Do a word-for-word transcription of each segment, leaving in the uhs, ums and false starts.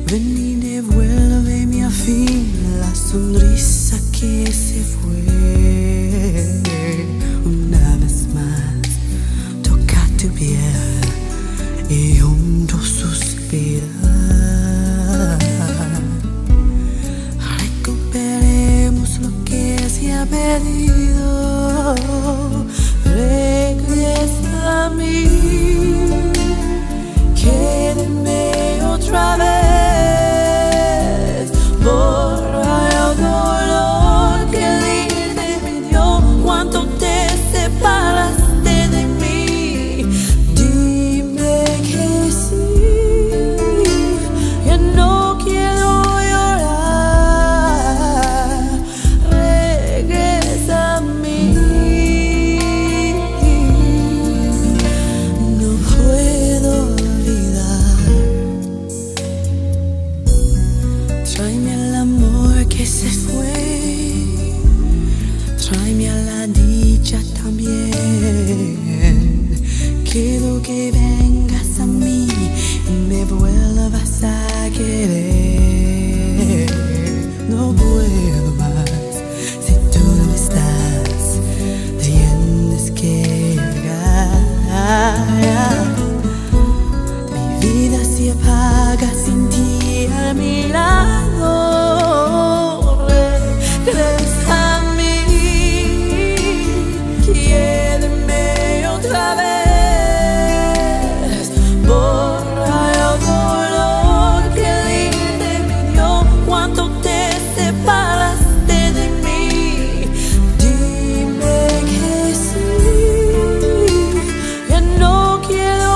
Ven y devuélveme al fin la sonrisa que se fue. Una vez más, toca tu piel y juntos suspirar. Recuperemos lo que se ha perdido. Regresa a mí, quédeme otra vez. Borra el dolor que el irte me dio cuando te separaste de mí. Dime que sí, ya no quiero llorar. Regresa a mí. No puedo olvidar. Tráeme el amor que se fue, tráeme a la dicha también. Quiero que vengas a mí y me vuelvas a querer. No puedo más, si tú no estás, tienes que llegar. Mi vida se apaga sin ti a mi lado. Regresa a mí, quédeme otra vez. Borra el dolor que el irte me dio cuando te separaste de mí. Dime que sí, ya no quiero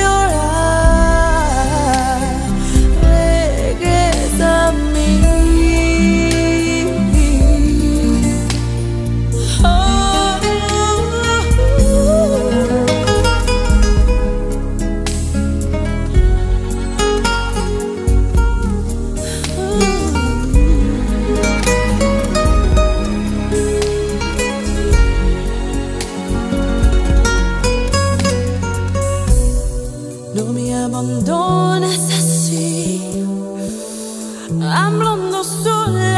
llorar. Regresa a mí. Oh, no me abandones así, hablando sola.